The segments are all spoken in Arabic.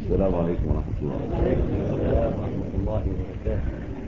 السلام عليكم ورحمة الله. وعليكم السلام ورحمة الله وبركاته.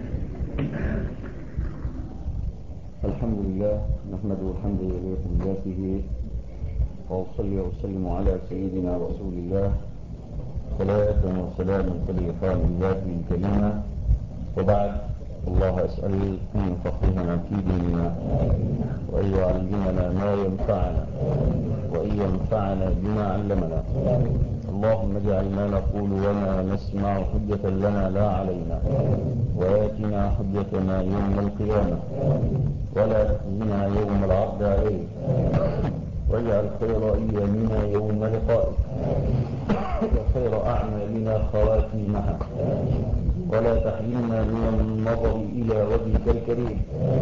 الحمد لله نحمده الحمد لله بذاته، وأصلي وأسلم على سيدنا رسول الله صلاة وسلاما طريقان لذاته الكريمة. وبعد، الله أسأل أن يفقهنا في ديننا وأن يعلمنا ما ينفعنا وأن ينفعنا بما علمنا. اللهم اجعل ما نقول وما نسمع حجة لنا لا علينا، وآتنا حجتنا يوم القيامة، ولا تخزنا يوم العرض عليك، واجعل خير أيامنا يوم لقائك، وخير أعمالنا خواتيمها، ولا تحرمنا من النظر إلى وجهك الكريم.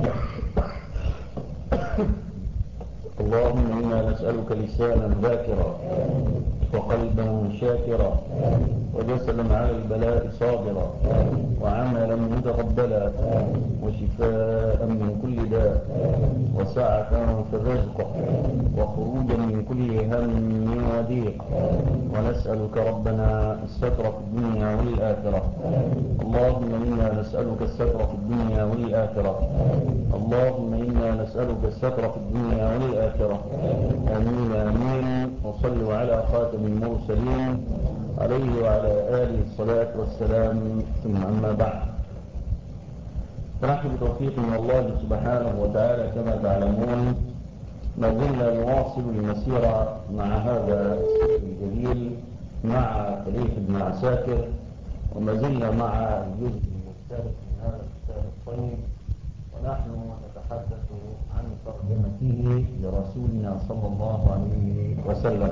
اللهم إنا نسألك لسانا ذاكرا وقلبا شاكرا وجسدا على البلاء صابرا وعملا متقبلا وشفاء من كل داء وسعة في الرزق وخروجا من كل هم وضيق. ونسألك ربنا الستر في الدنيا والآخرة. اللهم إنا نسألك الستر في الدنيا والآخرة. اللهم إنا نسألك الستر في الدنيا والآخرة. آمين آمين. وصلوا على خاتم المرسلين عليه وعلى آله الصلاة والسلام، ثم أما بعد. فنحن بتوفيق من الله سبحانه وتعالى كما تعلمون ما زلنا نواصل المسيرة مع هذا السفر الجليل مع تاريخ ابن عساكر، وما زلنا مع الجزء المختلف من هذا الكتاب الطيب، ونحن نتحدث عن ترجمته لرسولنا صلى الله عليه وسلم.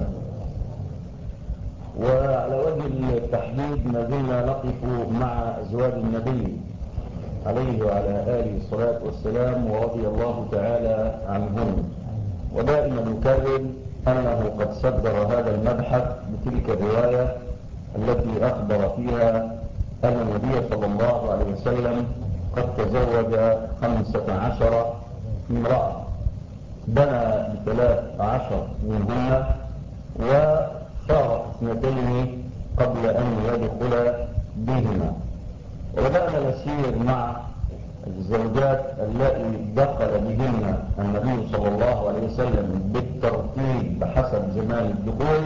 وعلى وجه التحديد ما زلنا نقف مع أزواج النبي عليه وعلى آله الصلاة والسلام ورضي الله تعالى عنهم. ودائما نكرر أنه قد صدر هذا المبحث بتلك الرواية التي أخبر فيها أن النبي صلى الله عليه وسلم قد تزوج 15 امرأة، بنى ب13 منهن، وفارق 2 قبل أن يدخل بهما. وبدأنا نسير مع الزوجات التي دخل بهن النبي صلى الله عليه وسلم بالترتيب بحسب زمان الدخول،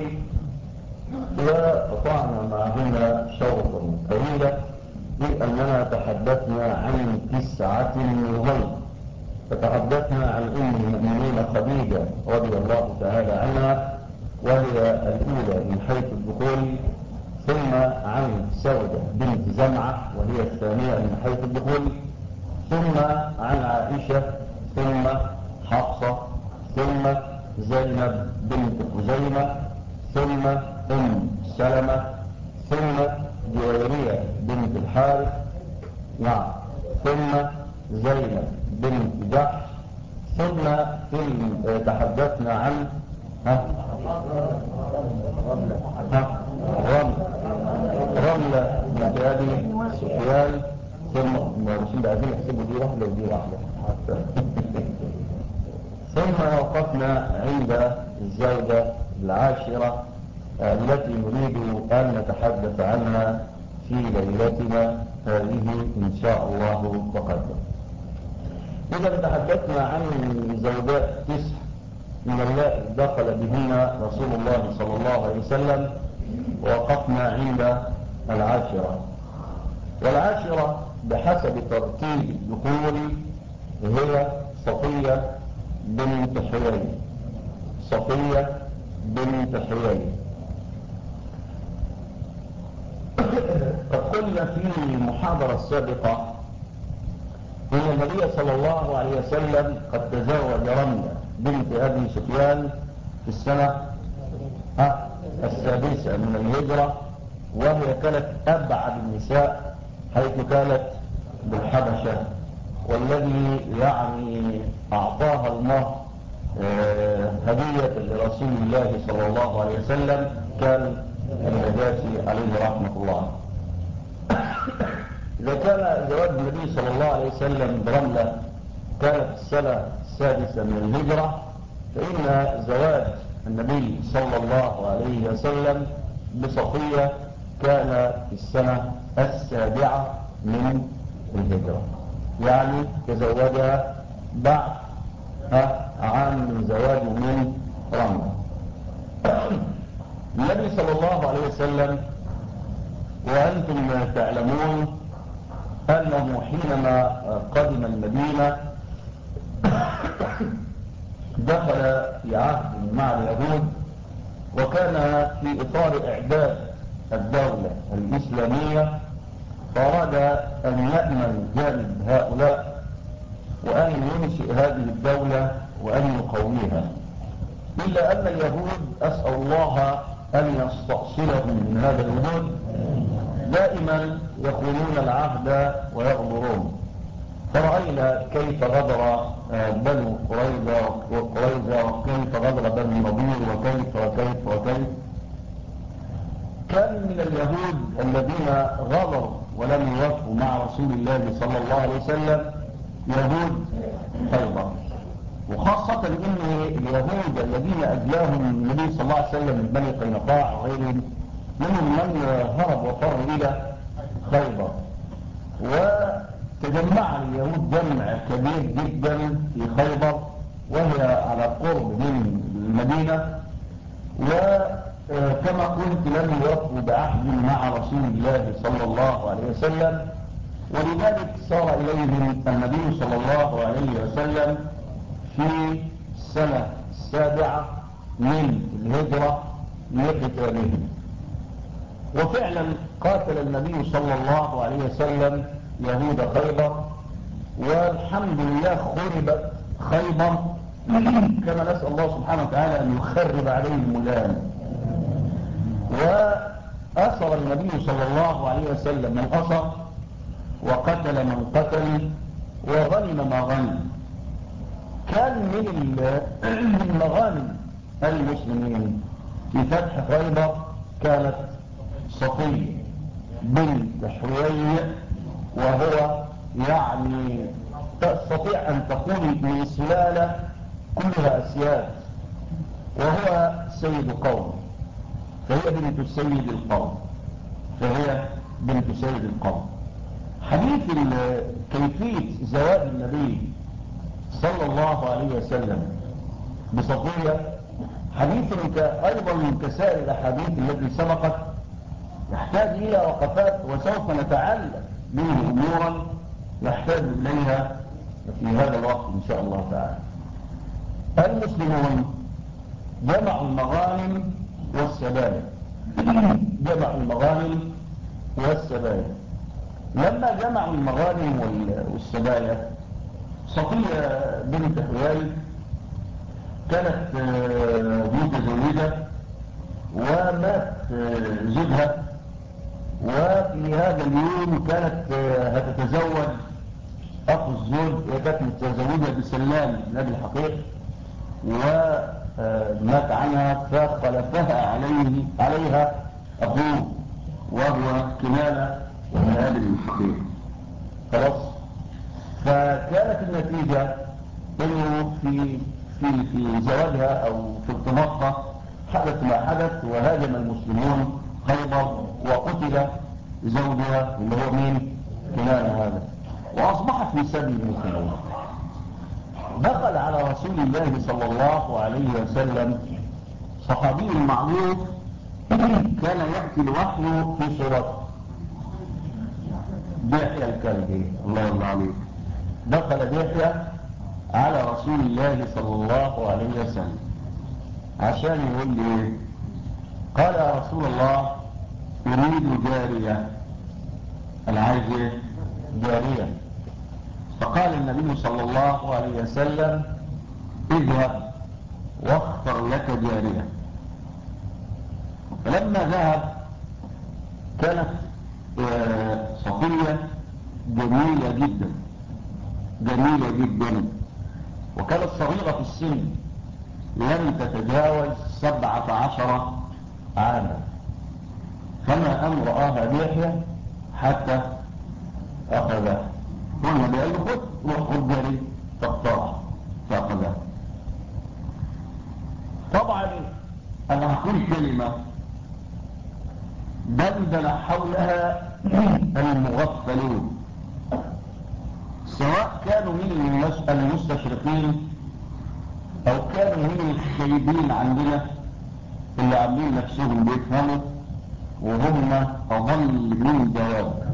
وقطعنا معهن شوطا طويلا، إذ أننا تحدثنا عن 9 منهن. فتحدثنا عن أم المؤمنين خديجة رضي الله تعالى عنها، وهي الأولى من حيث الدخول، ثم عن سودة بنت زمعة وهي الثانية من حيث الدخول، ثم عن عائشة، ثم حفصة، ثم زينب بنت خزيمة، ثم سلمة، ثم جويرية بنت الحارث، ثم زينب بنت جحش، ثم تحدثنا عن رملة بنت أبي سفيان، ثم مش عايزين نحسبوا دي واحدة ودي واحدة ثم وقفنا عند الزوجة العاشرة التي نريد أن نتحدث عنها في ليلتنا هذه إن شاء الله وقدر. إذا تحدثنا عن زوجات 9 من اللائي دخل بهن رسول الله صلى الله عليه وسلم، ووقفنا عند العاشرة. والعاشرة بحسب ترتيب الدخول هي صفية بنت حيي. صفية بنت حيي. قد قلنا في المحاضرة السابقة إن النبي صلى الله عليه وسلم قد تزوج رملة بنت أبي سفيان في السنة 6 من الهجرة، وهي كانت أبعد النساء حيث كانت بالحبشة، والذي أعطاها الله هدية لرسول الله صلى الله عليه وسلم كان النجاشي عليه رحمة الله. إذا كان زواج النبي صلى الله عليه وسلم برملة كانت السنة 6 من الهجرة، فإن زواج النبي صلى الله عليه وسلم بصفية كان في السنة 7 من الهجرة، يعني تزوجها بعد عام من زواجه من رملة. النبي صلى الله عليه وسلم وأنتم تعلمون أنه حينما قدم المدينة دخل في عهد مع اليهود، وكان في إطار إعداد الدولة الإسلامية، فأراد أن يأمن جانب هؤلاء وأن ينشئ هذه الدولة وأن يقويها. إلا أن اليهود أسأل الله أن يستأصلهم من هذا الوجود، دائما يخونون العهد ويغدرون. فرأينا كيف غدر بنو قريظة وكيف غدر بنو النضير وكيف كان من اليهود الذين غدروا ولم يوافقوا مع رسول الله صلى الله عليه وسلم يهود خيبر، وخاصة ان اليهود الذين اجلاهم النبي صلى الله عليه وسلم من بني قينقاع وغيرهم منهم من هرب وفر الى خيبر، وتجمع اليهود جمع كبير جدا في خيبر وهي على قرب من المدينة، وكما قلت لم يوفوا بعهد مع رسول الله صلى الله عليه وسلم، ولذلك صار إليهم النبي صلى الله عليه وسلم في السنة 7 من الهجرة لقتالهم. وفعلا قاتل النبي صلى الله عليه وسلم يهود خيبر، والحمد لله خربت خيبر كما نسأل الله سبحانه وتعالى أن يخرب عليهم الآن. وأسر النبي صلى الله عليه وسلم من أسر، وقتل من قتل، وغنم ما غنم. كان من مغانم المسلمين في فتح خيبر كانت صفية بنت حيي، وهو يعني تستطيع أن تكون من سلالة كلها أسياد، وهو سيد قوم، فهي بنت سيد القوم، حديث كيفية زواج النبي صلى الله عليه وسلم بصفية حديث أيضا كسائر الأحاديث التي سبقت يحتاج إلى وقفات، وسوف نتعلم منه أمورا نحتاج إليها في هذا الوقت إن شاء الله تعالى. المسلمون جمعوا المغانم والسبايا. لما جمعوا المغانم والسبايا، صفية بنت حيي كانت متزوجة ومات زوجها، وفي هذا اليوم كانت هتتزوج أخو الزوج، وكانت متزوجة بسلام نبي الحقيق، ومات عنها فخلفها عليها أخوه وهو كنانة نبي الحقيق. خلاص، فكانت النتيجة انه في زواجها او في ارتباطها حدث ما حدث، وهاجم المسلمون خيبر وقتل زوجها اللي هو مين؟ كنانة هذا، واصبحت في سبيل المسلمين. دخل على رسول الله صلى الله عليه وسلم صحابي معروف كان يأتي الوحي في صورته، دحية الكلبي، الله يرضى عليك. دخل دحية على رسول الله صلى الله عليه وسلم عشان يقول لي، قال يا رسول الله أريد جارية، أنا عايز جارية. فقال النبي صلى الله عليه وسلم اذهب واختر لك جارية. فلما ذهب كانت صفية جميلة جدا، وكانت صغيرة في السن، لم تتجاوز 17 عاما. فما أن رآها دحية حتى أخذها، قلنا بأي خذ جاري تقطع فأخذها. طبعا أنا هقول كلمة دندن حولها المغفلون، سواء كانوا من المستشرقين او كانوا من الخايبين عندنا اللي عاملين نفسهم بيفهموا وهم اضل من جواب.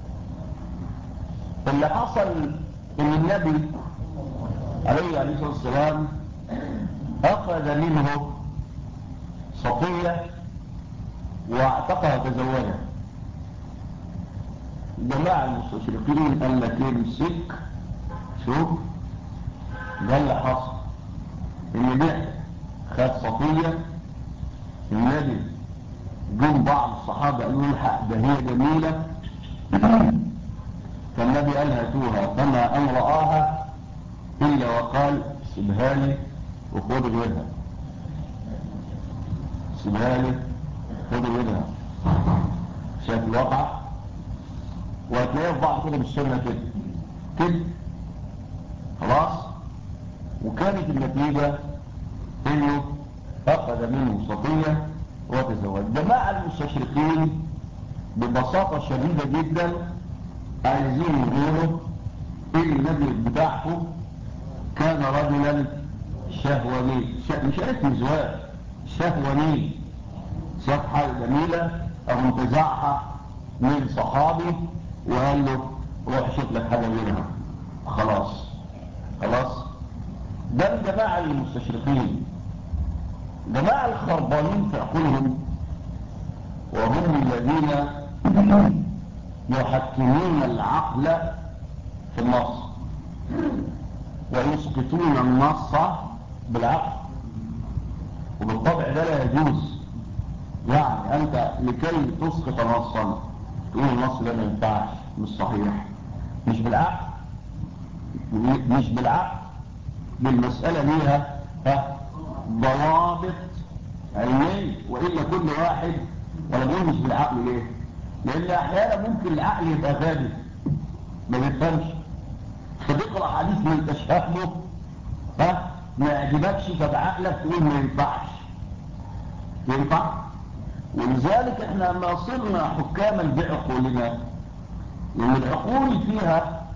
اللي حصل ان النبي عليه الصلاة والسلام اخذ منه صفية واعتقها تزوجها. جماعة المستشرقين قال لك امسك شوف ده اللي حصل، ان ده خد صفية. النبي جم بعض الصحابة قالوا الحق ده هي جميلة، فالنبي قال هاتوها، فما ان رآها الا وقال سيبها لي وخد غيرها، سيبها لي خد غيرها. شايف الواقع؟ وهتلاقيه في بعض كده بالسنة كده كده خلاص. وكانت النتيجة انه اخذ منه صفية وتزوج. جماعة المستشرقين ببساطة شديدة جدا عايزين يقولوا النبي بتاعه كان رجلا شهواني، مش اسم زواج، شهواني. شاف حاجة جميلة او انتزعها من صحابي وقال له روح شوف لك حاجة غيرها. خلاص ده الجماعة المستشرقين. جماعة الخربانين في عقولهم وهم الذين يحكمون العقل في النص ويسقطون النص بالعقل، وبالطبع ده لا يجوز. يعني انت لكي تسقط نصا تقول النص ده ما ينفعش مش صحيح، مش بالعقل، مش بالعقل، بالمسألة ليها ضوابط علمية. وإلا كل واحد ولا بيقول مش بالعقل ليه؟ لأن أحيانا ممكن العقل يبقى غبي ما يفهمش، فتقرأ حديث ما انتش فاهمه ما يعجبكش، فبعقلك تقول ما ينفعش. ينفع؟ ولذلك احنا لما صرنا حكاما بعقولنا، لأن العقول فيها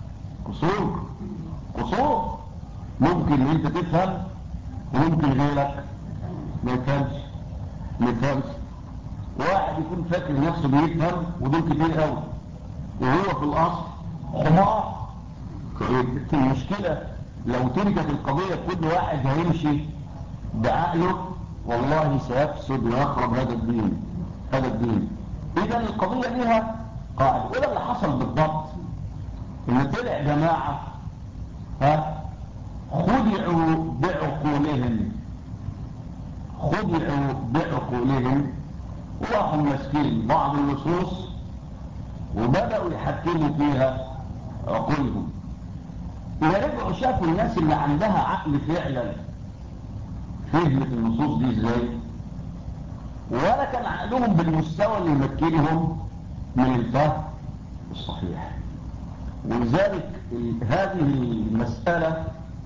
قصور ممكن انت تفهم وممكن غيرك ما يفهمش. واحد يكون فاكر نفسه بيفهم ودول كتير قوي وهو في الاصل حمار. المشكلة لو تركت القضية كل واحد هيمشي بعقله والله سيفسد ويخرب هذا الدين. اذا القضية لها قاعدة. وده اللي حصل بالضبط، ان طلع جماعة خدعوا بعقولهم وراحوا ماسكين بعض النصوص وبدأوا يحكموا فيها عقولهم. إذا رجعوا شافوا الناس اللي عندها عقل فعلا فهمت النصوص دي ازاي، ولا كان عقلهم بالمستوى اللي يمكنهم من الفهم الصحيح. ولذلك هذه المسألة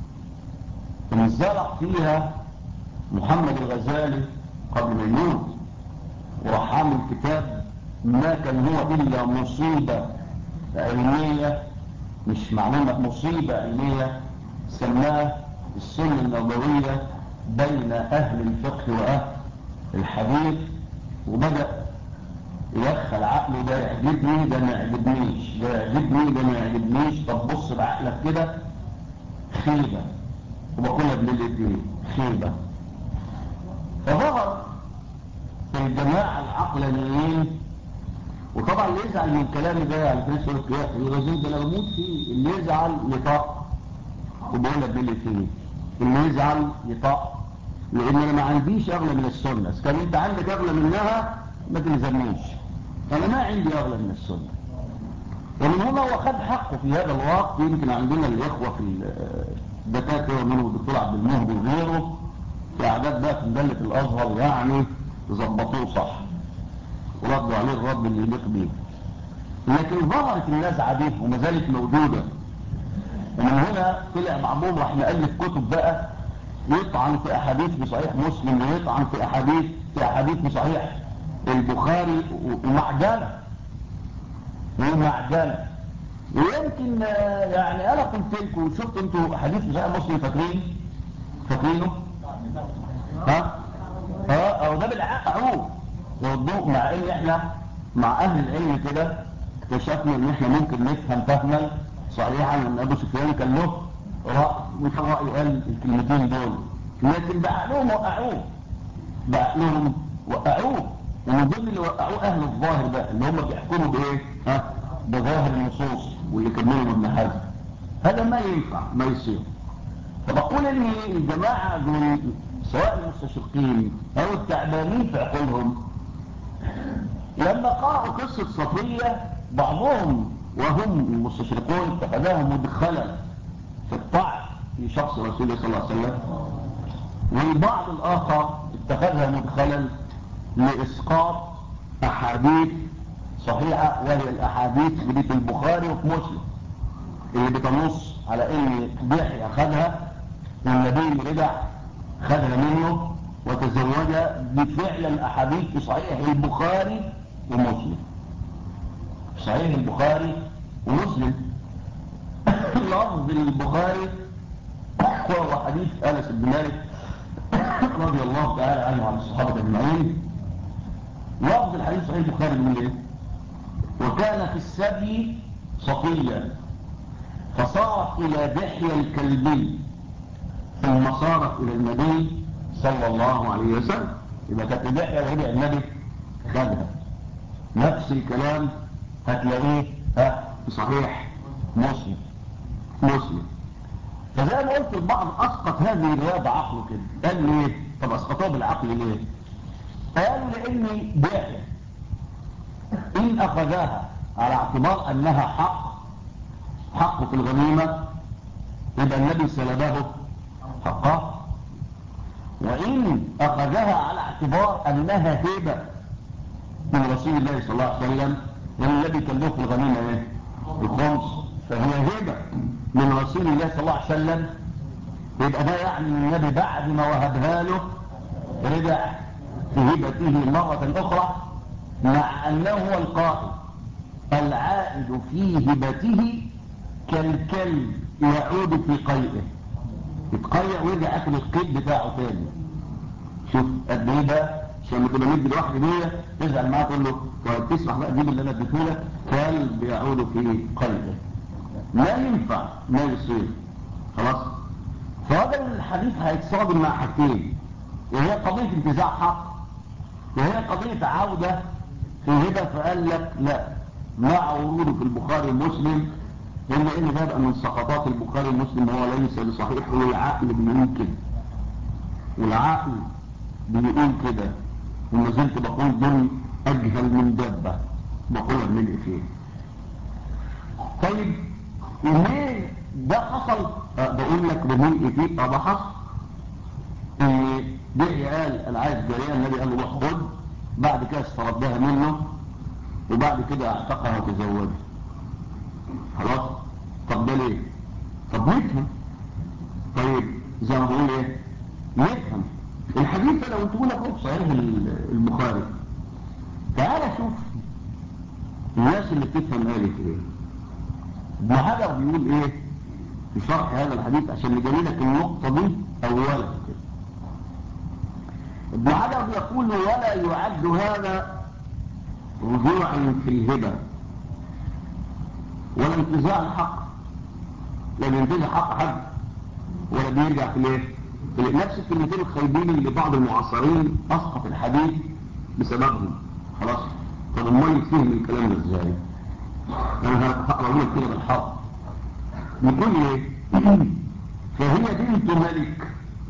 انزلق فيها محمد الغزالي قبل ما يموت، وراح عامل كتاب ما كان هو إلا مصيبة علمية، مش معلومة، مصيبة علمية، سماه السنة النبوية بين أهل الفقه وأهل الحديث. وبدأ يدخل عقله، ده يعجبني ده ما يعجبنيش، ده يعجبني ده ما يعجبنيش، طب بص بعقلك كده خيبة، وبقولها بالليل خيبة. فظهر الجماعة العقلانيين، وطبعا اللي يزعل من كلامي ده على فكرة الغزين ده انا بموت فيه، اللي يزعل يطاق وبقولها بالليل فيه، اللي يزعل يطاق، لان انا ما عنديش اغلى من السنة. كان انت عندك اغلى منها ما تلزمنيش، انا ما عندي اغلى من السنة. ومن هنا هو خد حقه في هذا الوقت. يمكن عندنا الاخوة في الدكاترة منه الدكتور عبد المهدي وغيره في اعداد بقى في مجلة الازهر يعني ظبطوه صح وردوا عليه الرد اللي يليق بيه. لكن ظهرت النزعة دي وما زالت موجودة، ومن هنا طلع بعضهم راح نألف كتب بقى يطعن في احاديث بصحيح مسلم، ويطعن في احاديث بصحيح البخاري ومعجنة ومعجنة. ويمكن يعني انا قلت لكم، شفت انتوا حديث صحيح مسلم فاكرينه؟ ها او ده بالعقل والضوء، مع ان احنا مع اهل العلم كده اكتشفنا ان احنا ممكن نفهم فهما صحيحا ان ابو سفيان كان له رأي وفي رأي قال الكلمتين دول، لكن بعقلهم وقعوه ومن ضمن اللي وقعوه اهل الظاهر بقى اللي هم بيحكموا بايه؟ بظاهر النصوص، واللي كملوا ابن حزم. هذا ما ينفع ما يصير. فبقول ان الجماعه دول سواء المستشرقين او التعبانين في عقولهم لما قرأوا قصة صفية بعضهم وهم المستشرقون اتخذوها مدخلا في الطعن في شخص رسول الله صلى الله عليه وسلم، والبعض الآخر اتخذها مدخلا لإسقاط أحاديث صحيحة، وهي الأحاديث اللي في البخاري وفي مسلم اللي بتنص على ان دحية خدها والنبي رجع خدها منه وتزوجها بفعلا أحاديث في صحيح البخاري ومسلم. صحيح البخاري ومسلم لفظ البخاري وهو حديث أنس بن مالك رضي الله تعالى عنه وعن الصحابة أجمعين. لفظ الحديث صحيح البخاري بيقول ايه؟ وكان في السبي صفيا فصارت إلى دحية الكلبي ثم صارت إلى النبي صلى الله عليه وسلم. إذا كانت دحية ورجع النبي خدها. نفس الكلام هتلاقيه في صحيح مسلم. فزي ما قلت البعض أسقط هذه الرواية بعقله كده. قال ليه؟ طب أسقطوها بالعقل ليه؟ قالوا لأن دحية إن أخذها على اعتبار أنها حق في الغنيمة يبقى النبي سلبه حقه، وإن أخذها على اعتبار أنها هبة من رسول الله صلى الله عليه وسلم، والنبي كان له في الغنيمة ايه؟ الخمس، فهي هبة من رسول الله صلى الله عليه وسلم، يبقى ده يعني النبي بعد ما وهبها له رجع في هبته مرة أخرى، مع أنه هو القائل العائد في هبته كالكلب يعود في قيئه، يتقيأ ويرجع أكل القيد بتاعه تاني. شوف قد ايه ده، عشان لما تبقى ندي لواحد هديه تزعل معاه تقول له تسمح بقى تجيب اللي انا اديته لك، كلب يعود في قلبه. لا ينفع ما يصير خلاص. فهذا الحديث هيتصادم مع حاجتين، وهي قضيه انتزاع حق وهي قضيه عوده في هبه. فقال لك لا، مع وروده في البخاري ومسلم، إلا إن ده بقى من سقطات البخاري ومسلم هو ليس بصحيح، والعقل بيقول كده، والعقل بيقول كده. وما زلت بقول دول أجهل من دبة بقولها من الإفيه. طيب ليه ده حصل؟ بقول لك بمين الإفيه ده حصل. دحية قال أنا عايز جارية، النبي قال له روح خد، بعد كده استردها منه وبعد كده اعتقها وتزوجها. خلاص. طب ده ليه؟ طب نفهم. طيب زي ما بقول ايه؟ نفهم الحديث لو انتوا لك في صحيح البخاري. تعال شوف الناس اللي بتفهم قالت ايه. ابن حجر بيقول ايه في شرح هذا الحديث عشان نجملك النقطة دي اولا. ابن حجر يقول ولا يعد هذا رجوعا في الهبة ولا انتزاع الحق، لا بينتزع حق حد ولا بيرجع في الايه. نفس الكلمتين الخايبين اللي بعض المعاصرين اسقط الحديث بسببهم. خلاص. طب امال يفهم الكلام ده ازاي؟ انا هقرا لك كده بالحرف. نقول ايه؟ فهي بنت ملك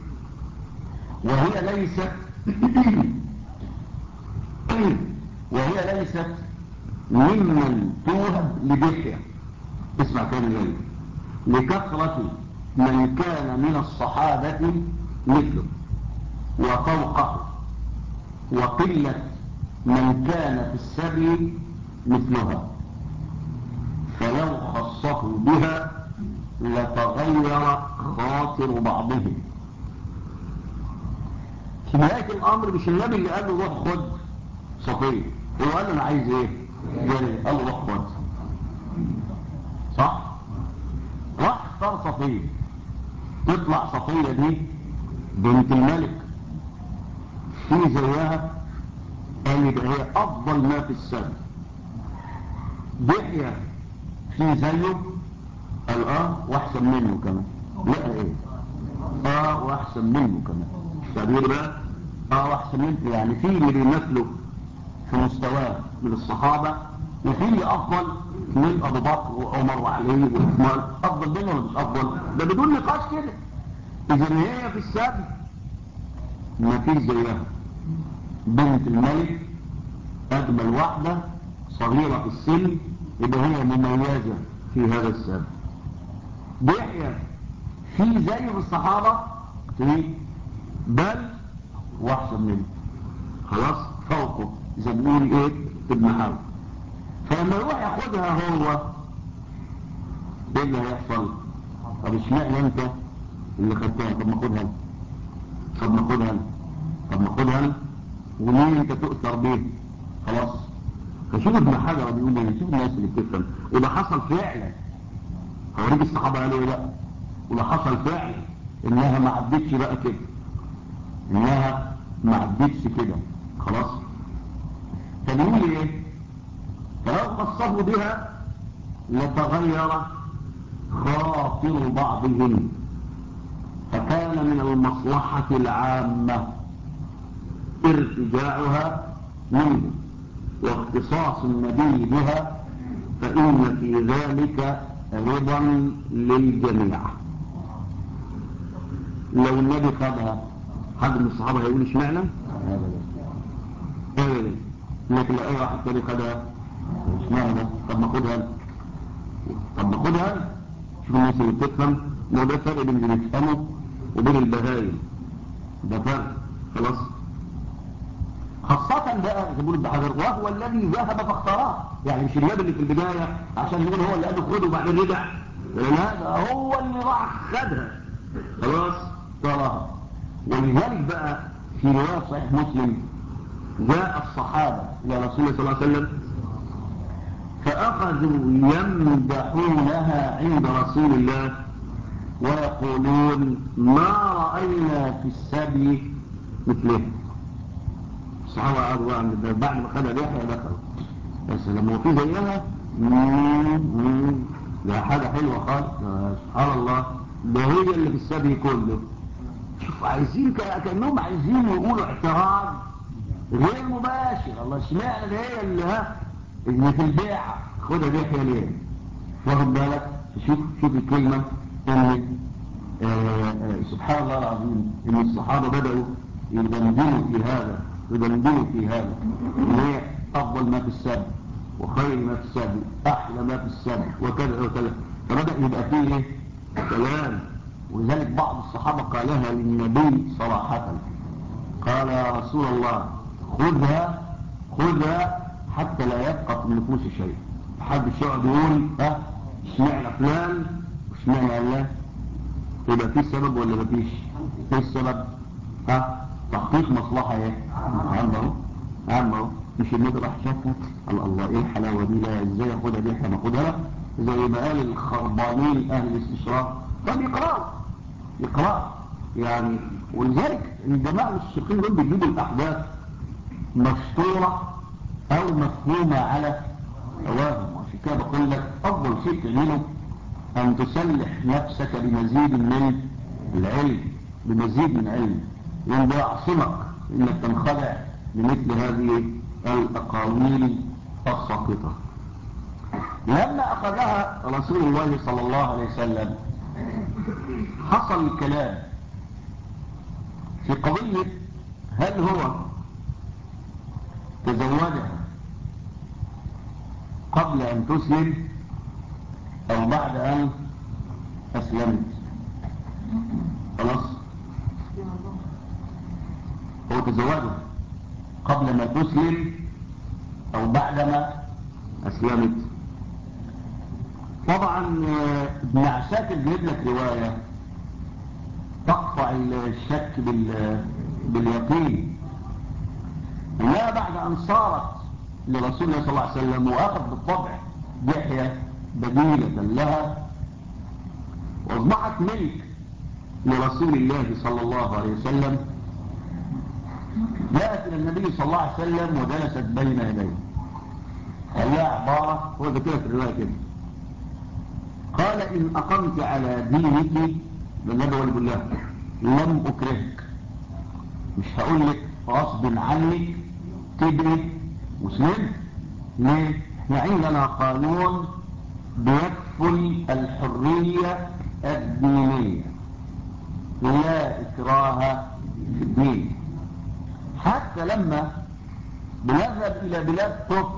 وهي ليست ممن توهب لدحية. اسمع تاني جاي. لكثرة من كان من الصحابة مثله وفوقه، وقلة من كان في السبي مثلها، فلو خصه بها لتغير خاطر بعضهم. في نهاية الأمر مش النبي اللي قال له روح خد صفية. هو قال له انا عايز ايه؟ قال له روح خد. صح؟ راح اختار صفية. تطلع صفية دي بنت الملك في زيها، قال يبقى هي افضل ما في السنة. دحية في زيه، قال واحسن منه كمان. لا ايه واحسن منه كمان. تعبير بقى واحسن منه، يعني في اللي بيمثله في مستواه من الصحابة، وفي اللي افضل من ابو بكر وعمر وعلي وعثمان. افضل منه ولا مش افضل؟ ده بدون نقاش كده. اذا هي في السبي ما فيش زيها، بنت الملك، اجمل واحدة، صغيرة في السن، يبقى هي مميزة في هذا السبب. دحية في زيه بالصحابة بل واحسن منه، خلاص فوقه زي ما بنقول ايه ابن حرب. فلما يروح ياخدها هو ايه اللي هيحصل؟ طب اشمعنى انت اللي خدتها؟ طب ما خدها، طب ما خدها، طب ما خدها، وليه انت تؤثر بيه؟ خلاص. فشوف ابن حجر بيقول ايه، شوف الناس اللي بتفهم. وده حصل فعلا، هوريك الصحابه قالوا ايه بقى. وده حصل فعلا، انها ما عدتش بقى كده، انها ما عدتش كده خلاص. فبيقول ايه؟ فلو خصه بها لتغير خاطر بعضهم، فكان من المصلحة العامة ارتجاعها منه واختصاص النبي بها، فإن في ذلك رضا للجميع. لو النبي خدها حد من الصحابة هيقول اشمعنى؟ ابدا. لكن لو اي واحد تاني خدها اشمعنى؟ طب ما خدها، طب ما خدها. شوف الناس اللي بتفهم، ما ده فرق بين اللي بيفهموا وبين البهايم، ده فرق خلاص. خاصة بقى يقول ابن حجر وهو الذي ذهب فاختاراه، يعني مش الرياض اللي في البداية عشان يقول هو اللي قال له خده وبعدين رجع، لا هو اللي راح خدها خلاص اختارها. ولذلك بقى في رواية صحيح مسلم جاء الصحابة إلى رسول الله صلى الله عليه وسلم فأخذوا يمدحونها عند رسول الله ويقولون ما رأينا في السبي مثله. الصحابة قالوا بعد ما خدها ريحة دخلوا، بس لما في زيها ده حاجة حلوة خالص. سبحان الله، ده هي اللي في السبي كله. شوف عايزين كأنهم عايزين يقولوا اعتراض غير مباشر. الله اشمعنى ده هي اللي في البيعة خدها ريحة ليه؟ واخد بالك؟ شوف الكلمة ان سبحان الله العظيم ان الصحابة بدأوا يدندنوا في هذا ان هي افضل ما في السبي وخير ما في السبي احلى ما في السبي وكذا وكذا. فبدأ يبقى فيه كلام. ولذلك بعض الصحابة قالها للنبي صراحة، قال يا رسول الله خذها حتى لا يبقى في النفوس شيء. حد الشعب يقول اشمعنى فلان واشمعنى الله، يبقى في سبب ولا مفيش؟ ايه السبب؟ تحقيق مصلحة ايه؟ عامة مش النبي راح شافه الله ايه الحلاوة دي، لا ازاي اخدها دي احنا ناخدها زي ما قال الخربانين اهل الاستشراق. طب يقرأ يعني. ولذلك الجماعة الشيخين دول بيجيبوا الاحداث مشطورة او مفهومة على هواهم. عشان كده بقول لك افضل شيء تعمله ان تسلح نفسك بمزيد من العلم، لان ده يعصمك انك تنخدع بمثل هذه الاقاويل الساقطة. لما اخذها رسول الله صلى الله عليه وسلم حصل الكلام في قضية هل هو تزوجها قبل ان تسلم او بعد ان اسلمت. خلاص هو تزوجها قبل ما تسلم او بعدما اسلمت. طبعا ابن عساكر جايب لك رواية تقطع الشك باليقين. لا بعد أن صارت لرسول الله صلى الله عليه وسلم وأخذ بالطبع دحية بديلة لها وأصبحت ملك لرسول الله صلى الله عليه وسلم، جاءت إلى النبي صلى الله عليه وسلم وجلست بين يديه. قال لها عبارة هو ذكرت الرواية كده، قال إن أقمت على دينك بالنبي ولي بالله لم أكرهك، مش هقول لك غصب عنك تبقي مسلم. ليه؟ احنا عندنا قانون بيكفل الحرية الدينية، لا إكراه في الدين. حتى لما بنذهب إلى بلاد كفر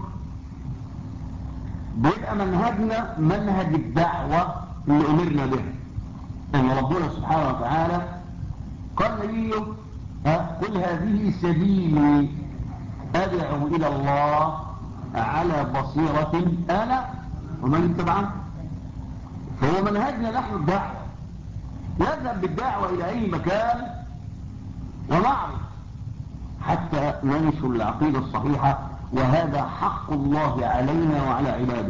بيبقى منهجنا منهج الدعوة اللي أمرنا بها، أن ربنا سبحانه وتعالى قال لي قل هذه سبيلي أدعو إلى الله على بصيرة أنا ومن اتبعني. فهو منهجنا نحن الدعوة، نذهب بالدعوة إلى أي مكان ونعرض حتى ننشر العقيدة الصحيحة، وهذا حق الله علينا وعلى عباده،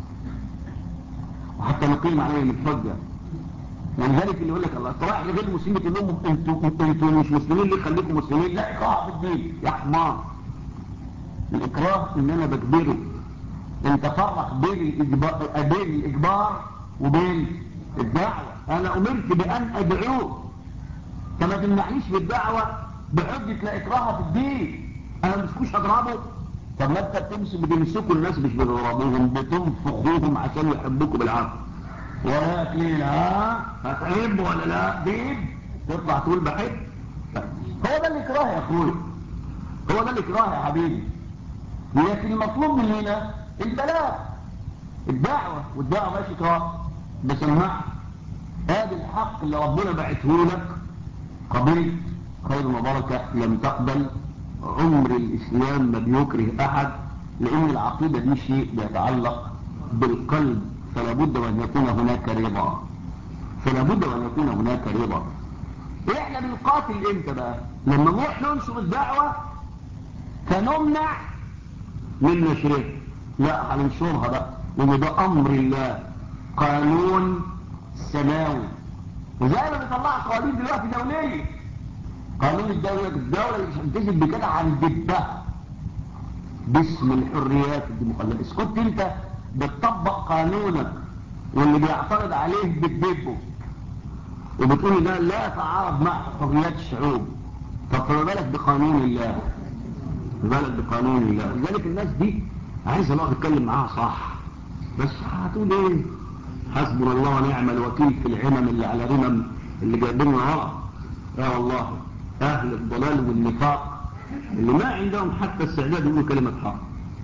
وحتى نقيم عليهم الحجة. ولذلك اللي يقول لك الله طلع لغير المسلمين تقول لهم انتوا مش مسلمين ليه خليكم مسلمين؟ لا إكراه في الدين يا حمار. الإكراه إن أنا بجبره. انت فرق بين الإجبار وبين الدعوة. أنا أمرت بأن أدعوه، فما تمنعنيش بالدعوة بحجة لا إكراه في الدين. أنا مش هضربه. طب ما انت بتمسكوا الناس مش بتضربوهم، بتنفخوهم عشان يحبوكوا بالعافية. ولكن هتحب ولا لا؟ دين تطلع تقول بحب. هو ده الإكراه يا أخوي، هو ده الإكراه يا حبيبي. لكن المطلوب مننا البلاغ، الدعوة، والدعوة ماشي إكراه بسمع هذا الحق اللي ربنا بعته لك، قبلت خير وبركة، لم تقبل عمر الإسلام ما بيكره أحد، لأن العقيدة دي شيء بيتعلق بالقلب، فلا بد وأن يكون هناك رضا، فلا بد وأن يكون هناك رضا. إحنا بنقاتل إمتى بقى؟ لما نروح ننشر الدعوة فنمنع من نشرها. لا هننشرها بقى، لأن ده أمر الله، قانون سماوي. وزي ما بيطلع قوانين دلوقتي دولية، قانون الدولة مش هتجد بكده هندبها باسم الحريات الديمقراطية. اسكت انت بتطبق قانونك واللي بيعترض عليه بتدبه وبتقول ده لا يتعارض مع حريات الشعوب. طب فما بالك بقانون الله، ما بالك بقانون الله. لذلك الناس دي عايز الله يتكلم معاها صح، بس هتقول ايه؟ حسبنا الله ونعم الوكيل في العمم اللي على رمم اللي جايبيننا ورا. يا والله اهل الضلال والنفاق اللي ما عندهم حتى استعداد يقولوا كلمة حق.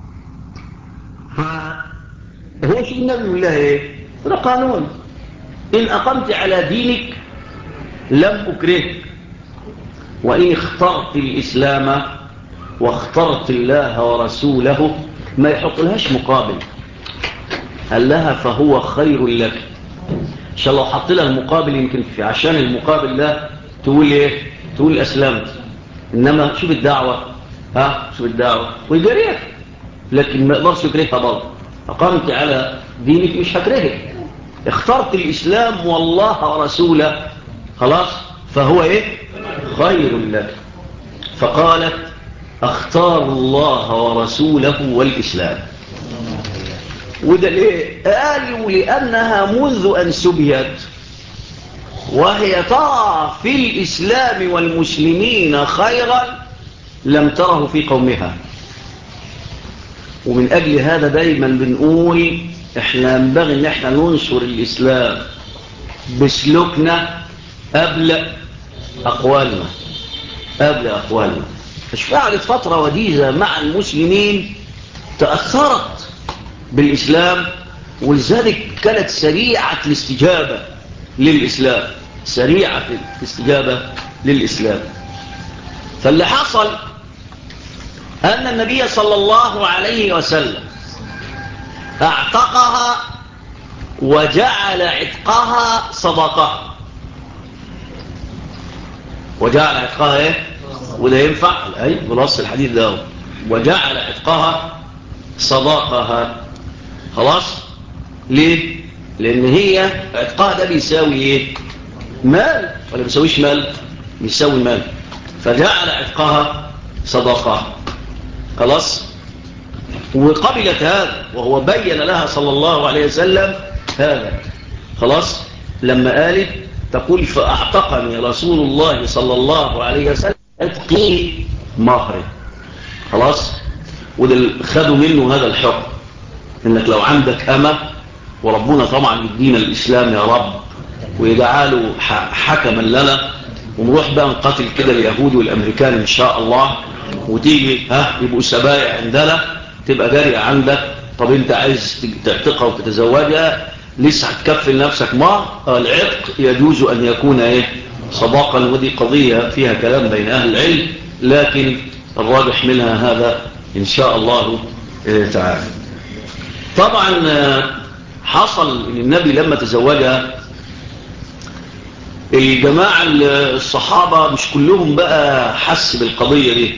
فهو شيء النبي يقول لها ايه؟ ده قانون، ان اقمت على دينك لم اكرهك، وان اخترت الاسلام واخترت الله ورسوله ما يحط لهاش مقابل. قال لها فهو خير لك. ان شاء الله حط لها المقابل يمكن في عشان المقابل ده تقول ايه؟ تقول اسلمت. انما شوف الدعوة، شوف الدعوة ويجريك، لكن ما اقدرش يكرهها برضه. اقمت على دينك مش هكرهك، اخترت الاسلام والله ورسوله خلاص فهو ايه؟ خير لك. فقالت اختار الله ورسوله والاسلام. وده ليه؟ قالوا لأنها منذ أن سبيت وهي ترى في الإسلام والمسلمين خيرا لم تره في قومها. ومن أجل هذا دايما بنقول احنا ينبغي ان احنا ننشر الإسلام بسلوكنا قبل أقوالنا، قبل أقوالنا. فشفعلت فترة وجيزة مع المسلمين تأثرت بالإسلام، ولذلك كانت سريعة الاستجابة للإسلام، سريعة الاستجابة للإسلام. فاللي حصل أن النبي صلى الله عليه وسلم اعتقها وجعل عتقها صدقة. وجعل عتقها ايه؟ وده ينفع أي بنص الحديث ده. وجعل عتقها صداقها. خلاص. ليه؟ لأن هي عتقها ده بيساوي ايه؟ مال ولا بيساويش مال؟ بيساوي مال. فجعل عتقها صداقها. خلاص. وقبلت هذا وهو بين لها صلى الله عليه وسلم هذا. خلاص. لما قالت تقول فأعتقني رسول الله صلى الله عليه وسلم عتقي مهري. خلاص. وده خدوا منه هذا الحكم انك لو عندك أمة، وربنا طبعا يدينا الإسلام يا رب ويجعله حكما لنا، ونروح بقى نقاتل كده اليهود والأمريكان إن شاء الله، وتيجي يبقوا سبايع عندنا، تبقى جارية عندك. طب انت عايز تعتقها وتتزوجها، لسه هتكفل نفسك مهر. العتق يجوز أن يكون صداقا، ودي قضية فيها كلام بين أهل العلم، لكن الراجح منها هذا إن شاء الله تعالى. طبعا حصل ان النبي لما تزوجها، الجماعة الصحابة مش كلهم بقى حس بالقضية دي،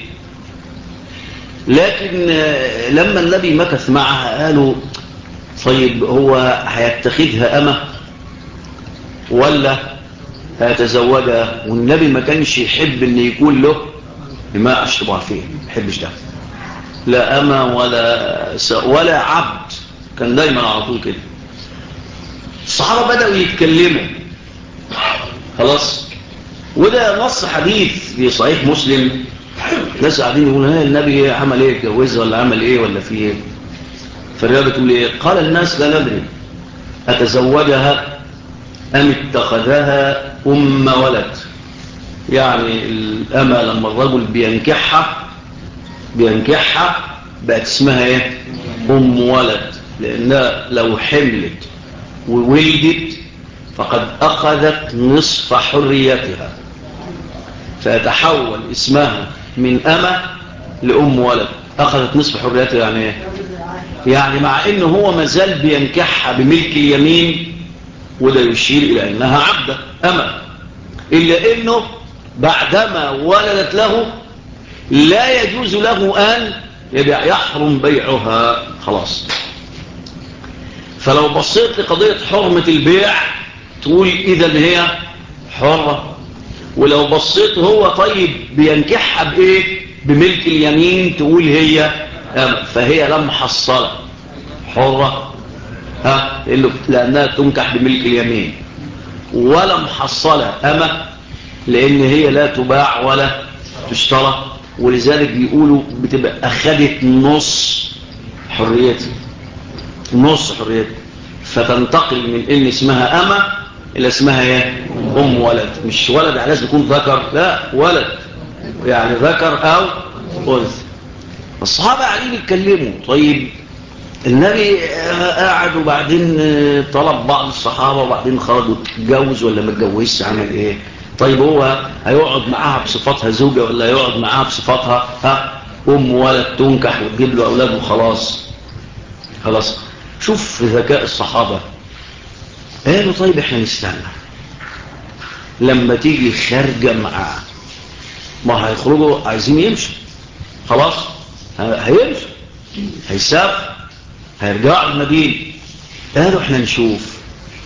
لكن لما النبي مكث معها قالوا طيب هو هيتخذها أمة ولا هيتزوجها؟ والنبي ما كانش يحب ان يكون له ما اشتبه فيه، ما يحبش ده، لا أمة ولا عبد، كان دايما على طول كده. الصحابة بدأوا يتكلموا. خلاص. وده نص حديث في صحيح مسلم، ناس قاعدين يقولوا النبي عمل ايه، اتجوزها ولا عمل ايه ولا في ايه؟ فالرجال بتقول ايه؟ قال الناس لا ندري اتزوجها ام اتخذها ام ولد. يعني الأمة لما الرجل بينكحها بقت اسمها ايه؟ ام ولد، لانها لو حملت وولدت فقد أخذت نصف حريتها، فيتحول اسمها من أمة لأم ولد. أخذت نصف حريتها يعني ايه؟ يعني مع إنه هو مازال بينكحها بملك اليمين، وده يشير إلى أنها عبدة أمة، إلا إنه بعدما ولدت له لا يجوز له أن يحرم بيعها. خلاص. فلو بصيت لقضية حرمة البيع تقول إذا هي حرة، ولو بصيت هو طيب بينكحها بإيه؟ بملك اليمين، تقول هي أمة. فهي لم حصلة حرة لأنها تنكح بملك اليمين، ولم حصلة أمة لأن هي لا تباع ولا تشترى، ولذلك بيقولوا بتبقى أخذت نص حريتي، نص حريتي، فتنتقل من ان اسمها أمة الى اسمها ايه؟ ام ولد. مش ولد على اساس يكون ذكر، لا ولد يعني ذكر او انثى. الصحابة قاعدين يتكلموا. طيب النبي قاعد وبعدين طلب بعض الصحابة وبعدين خرجوا، تتجوز ولا ما تتجوزش، عمل ايه؟ طيب هو هيقعد معاها بصفتها زوجة ولا هيقعد معاها بصفتها ام ولد تنكح وتجيب له اولاد وخلاص؟ خلاص. شوف ذكاء الصحابة. قالوا طيب احنا نستنى لما تيجي خارجة معاه، ما هيخرجوا عايزين يمشوا، خلاص هيمشوا، هيسافر، هيرجعوا المدينة. قالوا احنا نشوف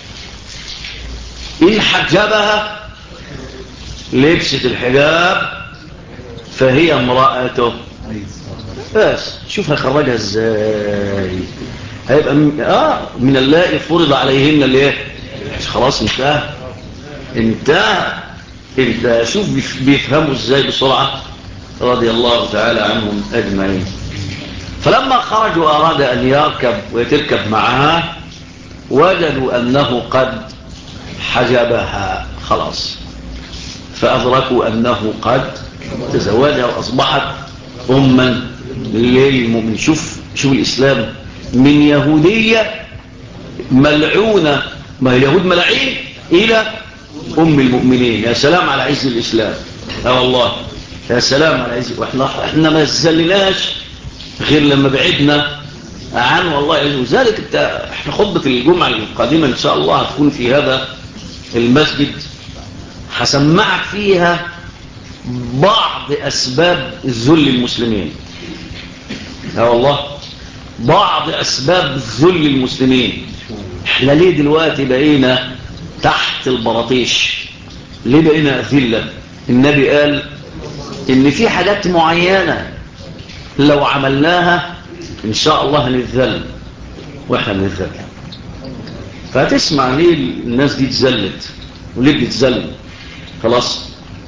إن حجبها لبست الحجاب فهي امرأته، بس شوف هيخرجها ازاي. هيبقى من اللائي فرض عليهن الايه؟ خلاص انتهى. انت شوف بيفهموا ازاي بسرعة، رضي الله تعالى عنهم اجمعين. فلما خرجوا اراد ان يركب ويتركب معها، وجدوا انه قد حجبها خلاص، فادركوا انه قد تزوجها واصبحت اما للمؤمن. شوف الاسلام من يهودية ملعونة، ما اليهود ملعين، إلى أم المؤمنين. يا سلام على عز الإسلام. والله يا سلام على عز. وإحنا ما زلناش غير لما بعدنا عنه والله. وذلك احنا خطبة الجمعة القادمة إن شاء الله هتكون في هذا المسجد، هسمعك فيها بعض أسباب الذل المسلمين. والله بعض أسباب ذل المسلمين. احنا ليه دلوقتي بقينا تحت البراطيش؟ ليه بقينا أذلة؟ النبي قال إن في حاجات معينة لو عملناها إن شاء الله هنتذل، وإحنا بنتذل. فهتسمع ليه الناس دي تذلت وليه بتتذل؟ خلاص.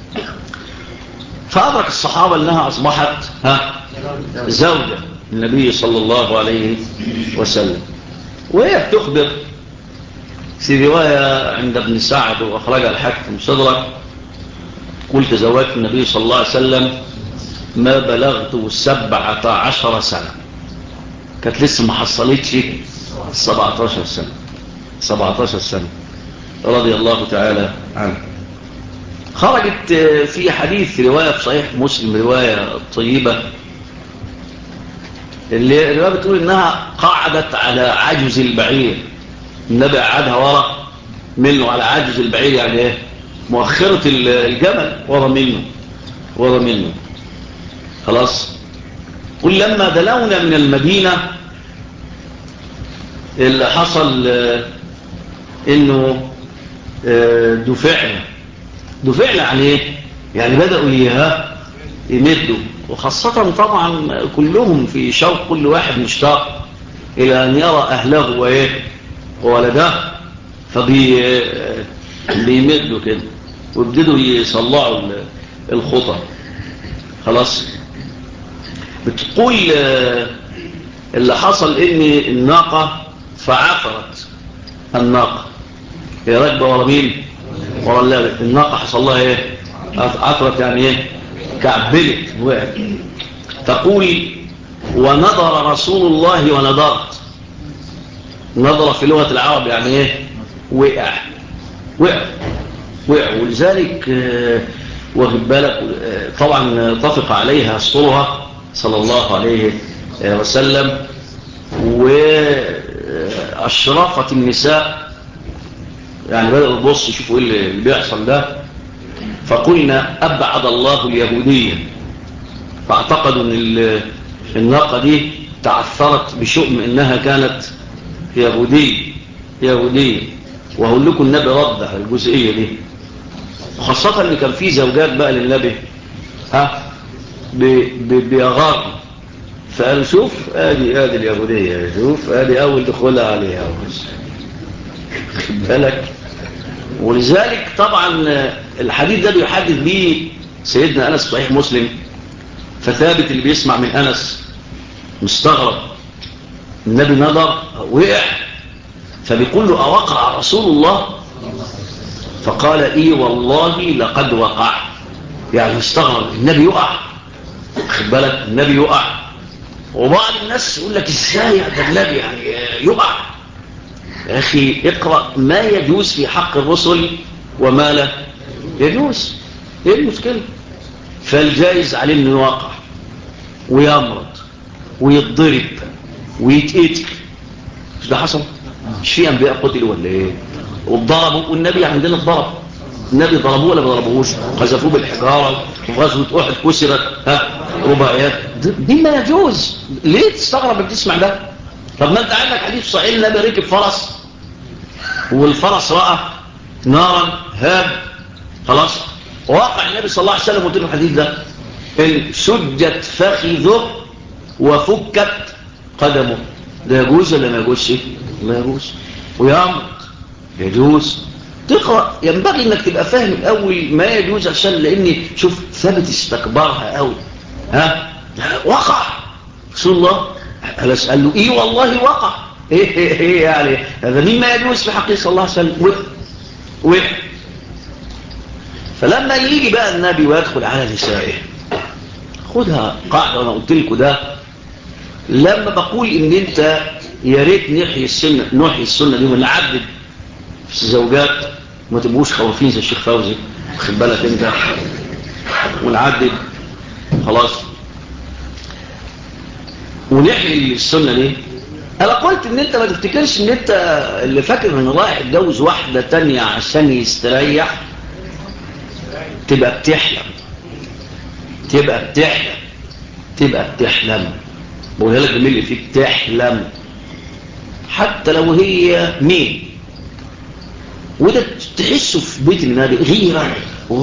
فأدرك الصحابة أنها أصبحت زوجة النبي صلى الله عليه وسلم، وهي بتخبر في رواية عند ابن سعد وأخرجها الحاكم صدرك، قلت تزوجت النبي صلى الله عليه وسلم ما بلغت 17 سنة. كانت لسه ما حصلتش 17 سنة. 17 سنة رضي الله تعالى عنه. خرجت في حديث رواية في صحيح مسلم، رواية طيبة، اللي الرواية بتقول إنها قعدت على عجز البعير. النبي قعدها ورا منه على عجز البعير، يعني ايه؟ مؤخرة الجمل ورا منه. خلاص. قل لما دلونا من المدينة اللي حصل انه دفعنا عليه، يعني بدأوا يمدوا، وخاصة طبعا كلهم في شوق، كل واحد مشتاق الى ان يرى اهله وايه وولده، بيمدوا كده وابتدوا يصلعوا الخطى. خلاص. بتقول اللي حصل ان الناقة فعثرت. الناقة هي راكبه ورا مين؟ ورا اللابد. الناقة حصل لها ايه؟ عثرت، يعني ايه؟ كعبلت، وقعت. تقول ونظر رسول الله ونظرت. نظر في لغة العرب يعني ايه؟ وقع. ولذلك واخد بالك طبعا طفق عليها اسطرها صلى الله عليه وسلم، واشرفت النساء، يعني بدأوا يبصوا يشوفوا ايه اللي بيحصل ده. فقلنا أبعد الله اليهودية، فاعتقدوا ان الناقة دي تعثرت بشؤم انها كانت يهودية. وهقول لكم النبي رد على الجزئية دي، وخاصة ان كان في زوجات بقى للنبي بيغار، فقال شوف ادي اليهودية، شوف ادي اول دخولها عليها بالك. ولذلك طبعا الحديث ده بيحدث به سيدنا أنس صحيح مسلم، فثابت اللي بيسمع من أنس مستغرب. النبي نظر وقع، فبيقول له أوقع رسول الله؟ فقال إيه والله لقد وقع. يعني مستغرب النبي يقع، خد بالك النبي يقع. وبعض الناس يقول لك ازاي ده النبي يعني يقع؟ يا أخي اقرأ ما يجوز في حق الرسل وما لا يجوز. ايه المشكلة؟ فالجائز عليه انه يوقع ويمرض ويتضرب ويتقتل. مش ده حصل؟ مش في انبياء قتلوا ولا ايه؟ واتضربوا، والنبي عندنا اتضرب. النبي ضربوه ولا ما ضربوهوش؟ قذفوه بالحجاره، وفي غزوه احد كسرت رباعيات. دي ما يجوز. ليه تستغرب انك تسمع ده؟ طب ما انت عندك حديث صحيح النبي ركب فرس والفرس راى نارا هاب. خلاص. وواقع النبي صلى الله عليه وسلم قلت له الحديث ده ان شجت فخذه وفكت قدمه. ده يجوز ولا ما يجوزش؟ لا يجوز. ويامر يجوز. تقرأ ينبغي انك تبقى فاهم الاول ما يجوز، عشان لاني شوف ثابت استكبرها قوي. وقع رسول الله. انا اسال له ايه والله وقع. ايه يعني هذا مما يجوز في حقه صلى الله عليه وسلم. وقع. فلما يجي بقى النبي ويدخل على نسائه، خدها قاعده، وانا قلت لكم ده لما بقول ان انت يا ريت نحيي السنه دي ونعدد في الزوجات، ما تبقوش خوافين زي الشيخ فوزي، خد بالك انت، ونعدد خلاص ونحيي السنه دي. انا قلت ان انت ما تفتكرش ان انت اللي فاكر ان رايح يتجوز واحده تانية عشان يستريح تبقى بتحلم. تبقى بتحلم. بقولها لك باللي فيك تحلم حتى لو هي مين. وده تحسه في بيت النبي غيرة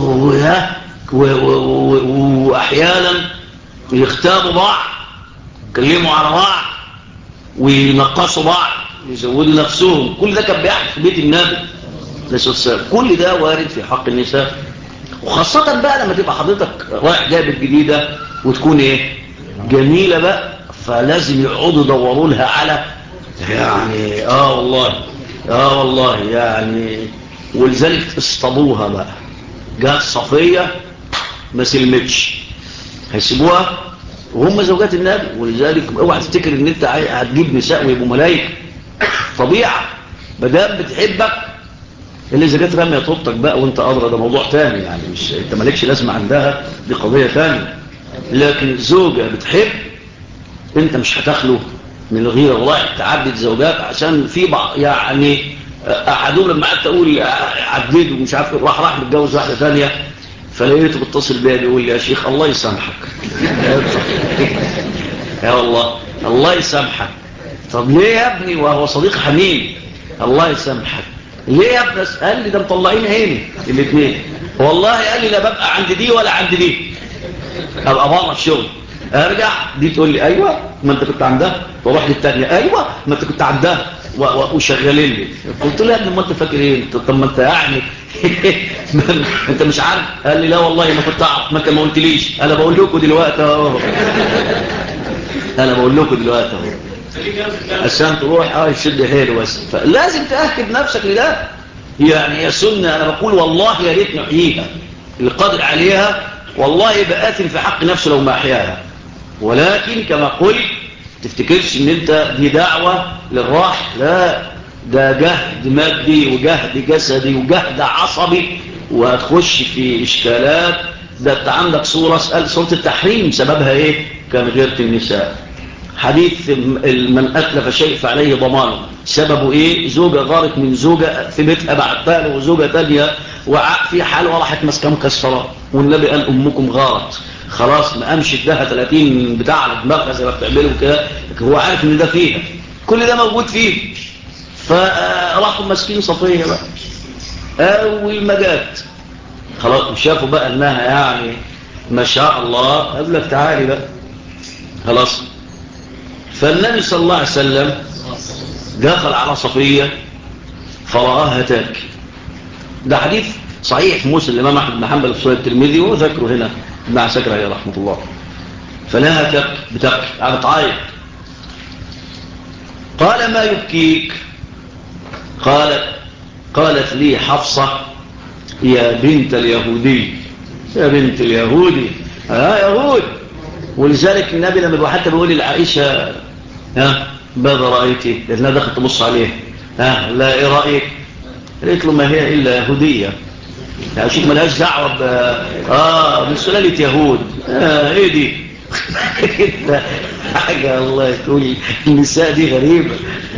واحيانا يختاروا بعض، يكلموا على بعض وينقصوا بعض، يزودوا نفسهم. كل ده كان بيحدث في بيت النبي. كل ده وارد في حق النساء، وخاصة بقى لما تبقى حضرتك رايح جايب جديدة وتكون ايه جميلة بقى، فلازم يقعدوا يدوروا لها على يعني والله يعني. ولذلك اصطادوها بقى، جاءت صفية ما سلمتش، هيسيبوها وهم زوجات النبي. ولذلك اوعى تفتكر ان انت هتجيب نساء ويبقوا ملايكه. طبيعه مدام بتحبك اللي اذا جت رميه طوبتك بقى وانت ادرى، ده موضوع تاني يعني، مش انت مالكش لازمه عندها، دي قضيه تانية. لكن زوجه بتحب انت مش هتخلو من الغيره. والله تعدد زوجات عشان في بعض يعني احدهم لما قعدت اقول عدد ومش عارف راح متجوز واحده ثانيه، فلقيته بيتصل بيا بيقول لي يا شيخ الله يسامحك. يا والله الله يسامحك. طب ليه يا ابني وهو صديق حميم؟ الله يسامحك ليه يا ابني؟ قال لي ده مطلعين عيني الاثنين والله. قال لي لا ببقى عند دي ولا عند دي، ابقى بره الشغل ارجع دي تقول لي ايوه ما انت كنت عندها، واروح للثانيه ايوه ما انت كنت عندها، وشغالين لي. قلت له يا ابني ما انت فاكر ايه؟ طب ما انت يعني انت مش عارف؟ قال لي لا والله ما كنت اعرف، ما قلتليش. انا بقول لكم دلوقتي اهو، عشان تروح يشد حيله. بس فلازم تأكد نفسك لده يعني. يا سنة انا بقول والله يا ريت نحييها، اللي قادر عليها والله يبقى آثم في حق نفسه لو ما احياها. ولكن كما قلت تفتكرش ان انت دي دعوة للراحة، لا، ده جهد مادي وجهد جسدي وجهد عصبي، وهتخش في اشكالات. ده انت عندك سورة التحريم سببها ايه؟ كان غيرة النساء. حديث من أتلف شيء فعليه ضمانه سببه ايه؟ زوجة غارت من زوجة في بيتها بعد له، وزوجة تانية وعاء في حال وراحت مسكة مكسرة، والنبي قال أمكم غارت. خلاص ما قامش ادها 30 بتاع على دماغها زي ما بتعمله كده، هو عارف ان ده فيها، كل ده موجود فيه. فراحوا ماسكين صفية بقى اول ما جات خلاص وشافوا بقى انها يعني ما شاء الله، قال لك تعالي بقى خلاص. فالنبي صلى الله عليه وسلم دخل على صفية فرآها تبكي. ده حديث صحيح في مسلم الإمام أحمد بن حنبل في صحيح الترمذي، وذكره هنا ابن عساكر عليه رحمة الله. فلاها بتبكي قاعدة تعيط. قال ما يبكيك؟ قالت لي حفصة يا بنت اليهودي، يا بنت اليهودي، يهود. ولذلك النبي لما حتى بيقول لعائشة ماذا رأيتي؟ لأنها دخلت تبص عليه، لا ايه رأيك؟ قالت له ما هي إلا يهودية، يعني شوف ملهاش دعوة من سلالة يهود. ايه دي؟ حاجة الله يقول النساء دي غريبة.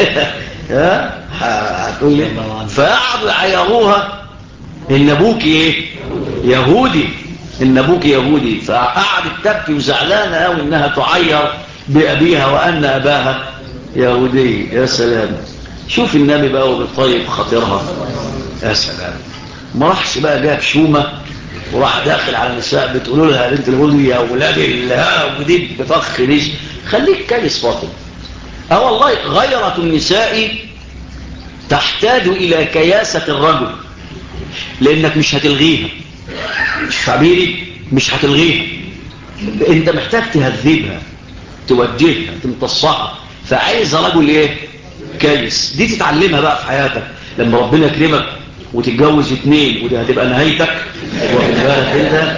هتقول لي فقعدوا يعيروها ان ابوك ايه؟ يهودي، ان ابوك يهودي. فقعدت تبكي وزعلانه قوي انها تعير بابيها وان اباها يهودي. يا سلام، شوف النبي بقى وبالطيب خاطرها. يا سلام، ما راحش بقى جاب شومه وراح داخل على النساء بتقولوا لها بنت الغول يا ولاد الله ودي بطخ ليش. خليك كيس فاطم. والله غيرة النساء تحتاج الى كياسة الرجل، لانك مش هتلغيها، مش تعبيري، مش هتلغيها، انت محتاج تهذبها، توجهها، تمتصها. فعايز رجل ايه؟ كيس. دي تتعلمها بقى في حياتك لما ربنا يكرمك وتتجوز 2، ودي هتبقى نهايتك. واخد بالك انت؟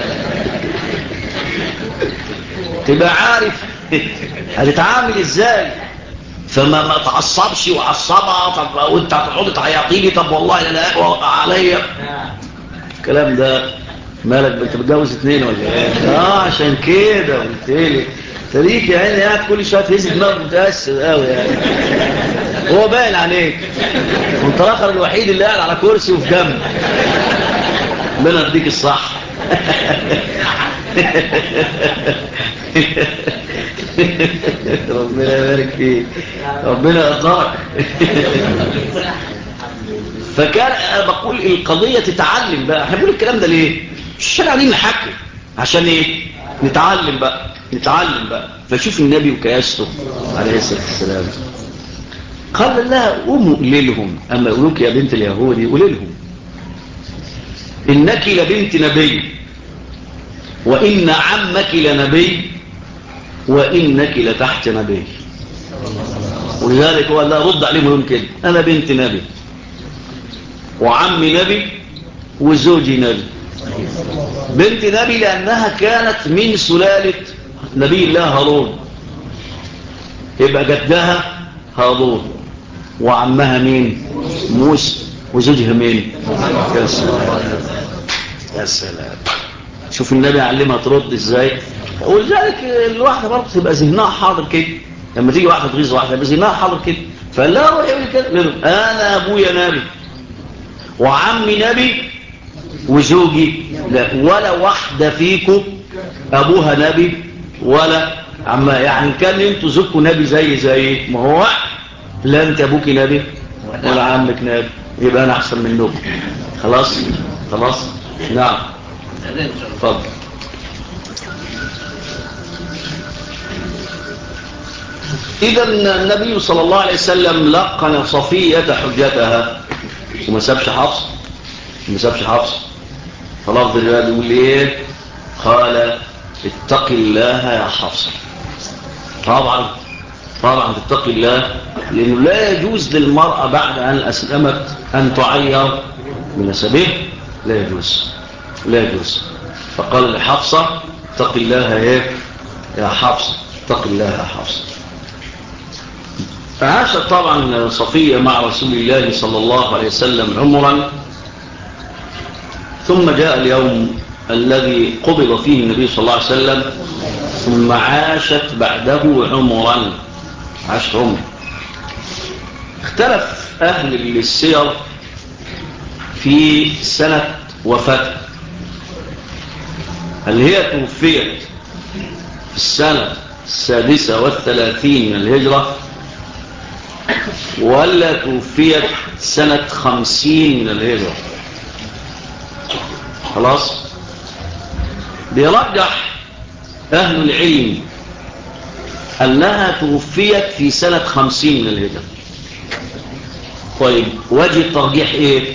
تبقى عارف هتتعامل ازاي. فما تعصبش وعصبها. طب وانت هتقعد تعيطيلي، طب والله لا وقع عليا الكلام ده. مالك انت بتجوز 2 ولا ايه؟ عشان كده قلت لي تريك يا عيني قاعد كل شويه تهز دماغك متاثر قوي يعني. هو باين عليك وانت الاخر الوحيد اللي قاعد على كرسي وفي جنب. ربنا يديك الصح. ربنا يبارك فيك، ربنا يقدرك. فكان أنا بقول القضية تتعلم بقى. احنا بنقول الكلام ده ليه؟ مش قاعدين نحكي عشان ايه؟ نتعلم بقى. فشوف النبي وكياسته عليه الصلاة والسلام قال لها قوموا قليلهم، أما يقولوك يا بنت اليهودي قليلهم إنك لبنت نبي، وإن عمك لنبي، وإنك لتحت نبي. ولذلك هو لا رد عليهم يوم كده، أنا بنت نبي وعمي نبي وزوجي نبي. بنت نبي لأنها كانت من سلالة نبي الله هارون، يبقى جدها هارون، وعمها مين؟ موسى، وزوجها مين؟ يا سلام. شوف النبي علمها ترد ازاي. ولذلك الواحدة برضه تبقى ذهنها حاضر كده، لما تيجي واحدة تغيظ واحدة يبقى ذهنها حاضر كده. فلا روح يقول كده، انا ابويا نبي وعمي نبي وزوجي لا، ولا واحدة فيكم ابوها نبي ولا عما. يعني كان انتوا زوجكم نبي زي ما هو، لا انت ابوك نبي ولا عمك نبي، يبقى انا احسن منكم. خلاص نعم اتفضل. اذا النبي صلى الله عليه وسلم لقن صفية حجتها وما سابش حفص. فلفظ الرواية يقول ايه؟ قال اتق الله يا حفص. طبعا تتقي الله، لأنه لا يجوز للمرأة بعد أن أسلمت أن تعير بنسبه، لا يجوز. فقال لحفصة اتق الله يا حفص، اتق الله يا حفص. فعاشت طبعا صفية مع رسول الله صلى الله عليه وسلم عمرا، ثم جاء اليوم الذي قبض فيه النبي صلى الله عليه وسلم، ثم عاشت بعده عمرا، عاشت عمر. اختلف أهل السير في سنة وفاته، هل هي توفيت في السنة 36 من الهجرة، ولا توفيت سنة 50 من الهجرة؟ خلاص. بيرجح أهل العلم أنها توفيت في سنة 50 من الهجرة. طيب وجه الترجيح إيه؟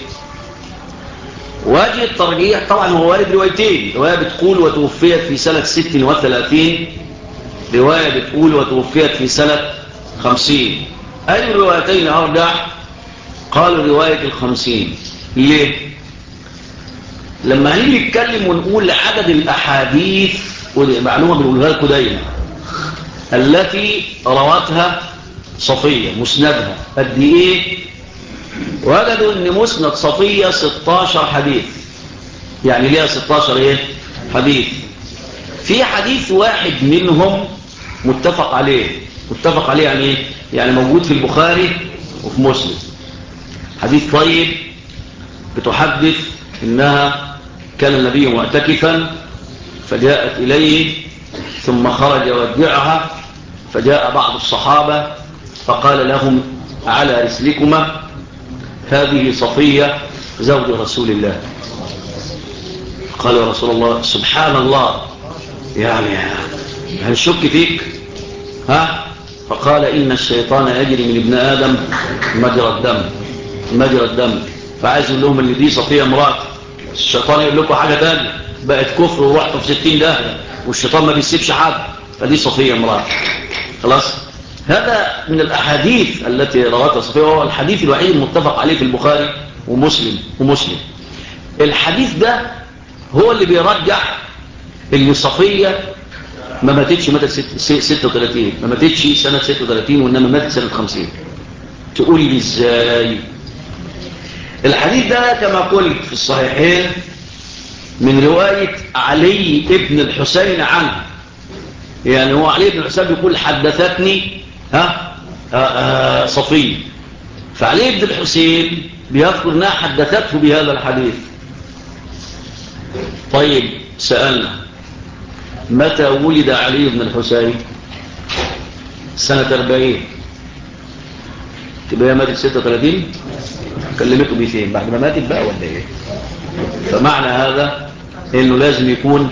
وجه الترجيح طبعا هو وارد روايتين، رواية بتقول وتوفيت في سنة 36، رواية بتقول وتوفيت في سنة 50. أي الروايتين أرجح؟ قالوا رواية 50. ليه؟ لما هنيجي نتكلم ونقول عدد الأحاديث، ودي معلومة بنقولها لكم دايما، التي روتها صفية مسندها قد ايه؟ وجدوا ان مسند صفية 16 حديث، يعني ليها 16 حديث. في حديث واحد منهم متفق عليه يعني ايه؟ يعني موجود في البخاري وفي مسلم، حديث طيب بتحدث انها كان النبي معتكفا فجاءت اليه ثم خرج يودعها، فجاء بعض الصحابة فقال لهم على رسلكما، هذه صفية زوج رسول الله. قال يا رسول الله سبحان الله، يعني هنشك فيك فقال إن الشيطان يجري من ابن آدم مجرى الدم. فعايز يقول لهم اللي دي صفية امرأة، الشيطان يقول لكم حاجة تانية بقت كفر ورحتوا في 60 داهية، والشيطان ما بيسيبش حد، فدي صفية امرأة. خلاص. هذا من الأحاديث التي رواتها صفية، وهو الحديث الوحيد المتفق عليه في البخاري ومسلم. الحديث ده هو اللي بيرجح ان صفية ما ماتتش، ماتت 36، ما ماتتش سنة 36، وإنما ماتت سنة 50. تقول لي ازاي؟ الحديث ده كما قلت في الصحيحين من رواية علي ابن الحسين عنه، يعني هو علي بن الحسين بيقول حدثتني صفية، فعلي بن الحسين بيذكر انها حدثته بهذا الحديث. طيب سألنا متى ولد علي بن الحسين؟ سنة 40. تبقى هي ماتت 36. كلمته بفين بعد ما ماتت بقى ولا ايه؟ فمعنى هذا انه لازم يكون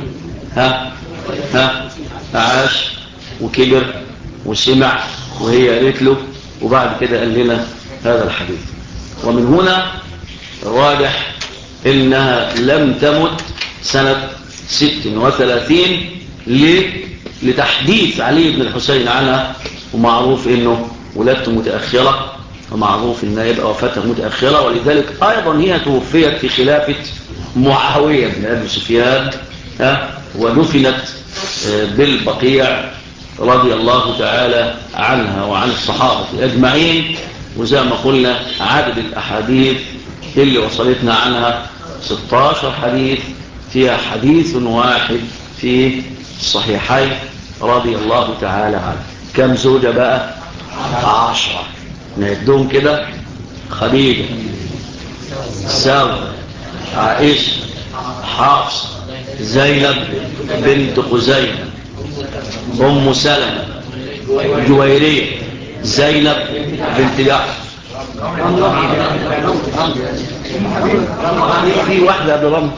عاش وكبر وسمع وهي قالت له، وبعد كده قال لنا هذا الحديث. ومن هنا راجح انها لم تمت سنة 36 لتحديث علي بن الحسين عنها، ومعروف انه ولادته متأخرة، ومعروف انها يبقى وفاتها متأخرة، ولذلك ايضا هي توفيت في خلافة معاوية بن ابي سفيان ودفنت بالبقيع رضي الله تعالى عنها وعن الصحابة اجمعين. وزي ما قلنا عدد الاحاديث اللي وصلتنا عنها 16 حديث، فيها حديث واحد في الصحيحين رضي الله تعالى عنه. كم زوجة بقى؟ 10. نعدهم كده: خديجة، سودة، عائشة، حفصة، زينب بنت خزيمة، أم سلمة، جويرية، زينب بنت جحش. في واحدة قبل رمل.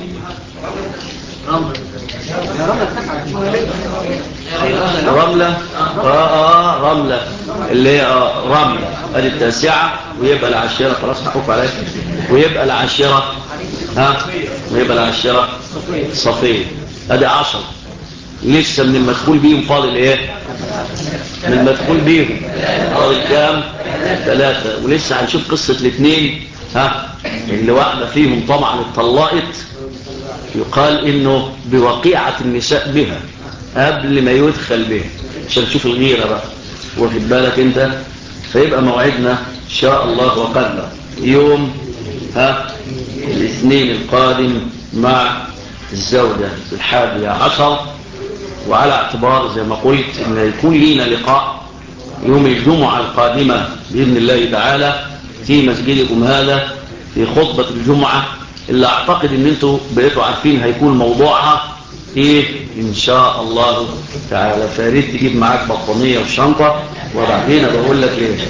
رملة رملة اللي هي رملة ادي التاسعة، ويبقى العاشرة خلاص محفوف عليك، ويبقى العاشرة ويبقى العاشرة صفية. ادي 10. لسه من المدخول بيهم فاضل ايه؟ من المدخول بيهم فاضل كام؟ 3. ولسه هنشوف قصة الاثنين اللي واحدة فيهم طبعا اتطلقت، يقال انه بوقيعة النساء بها قبل ما يدخل بها، عشان تشوف الغيرة بقى، واخد بالك انت. فيبقى موعدنا ان شاء الله وقدر يوم الاثنين القادم مع الزوجة 11، وعلى اعتبار زي ما قلت ان يكون لينا لقاء يوم الجمعة القادمة بإذن الله تعالى في مسجدكم هذا في خطبة الجمعة، اللي اعتقد ان انتوا بقيتوا عارفين هيكون موضوعها ايه ان شاء الله تعالى. فاريد تجيب معاك بطانية وشنطة، وبعدين بقول لك ايه.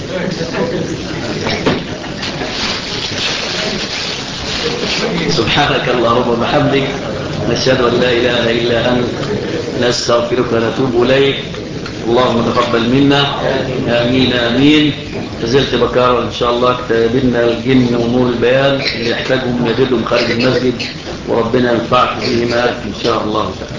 سبحانك اللهم وبحمدك، نشهد ان لا اله الا انت، نستغفرك ونتوب اليك. اللهم تقبل منا، امين امين. فزلت بكارا ان شاء الله كتابنا الجن ونور البيان اللي يحتاجهم يجدهم خارج المسجد، وربنا ينفعك بهما ان شاء الله تعالى.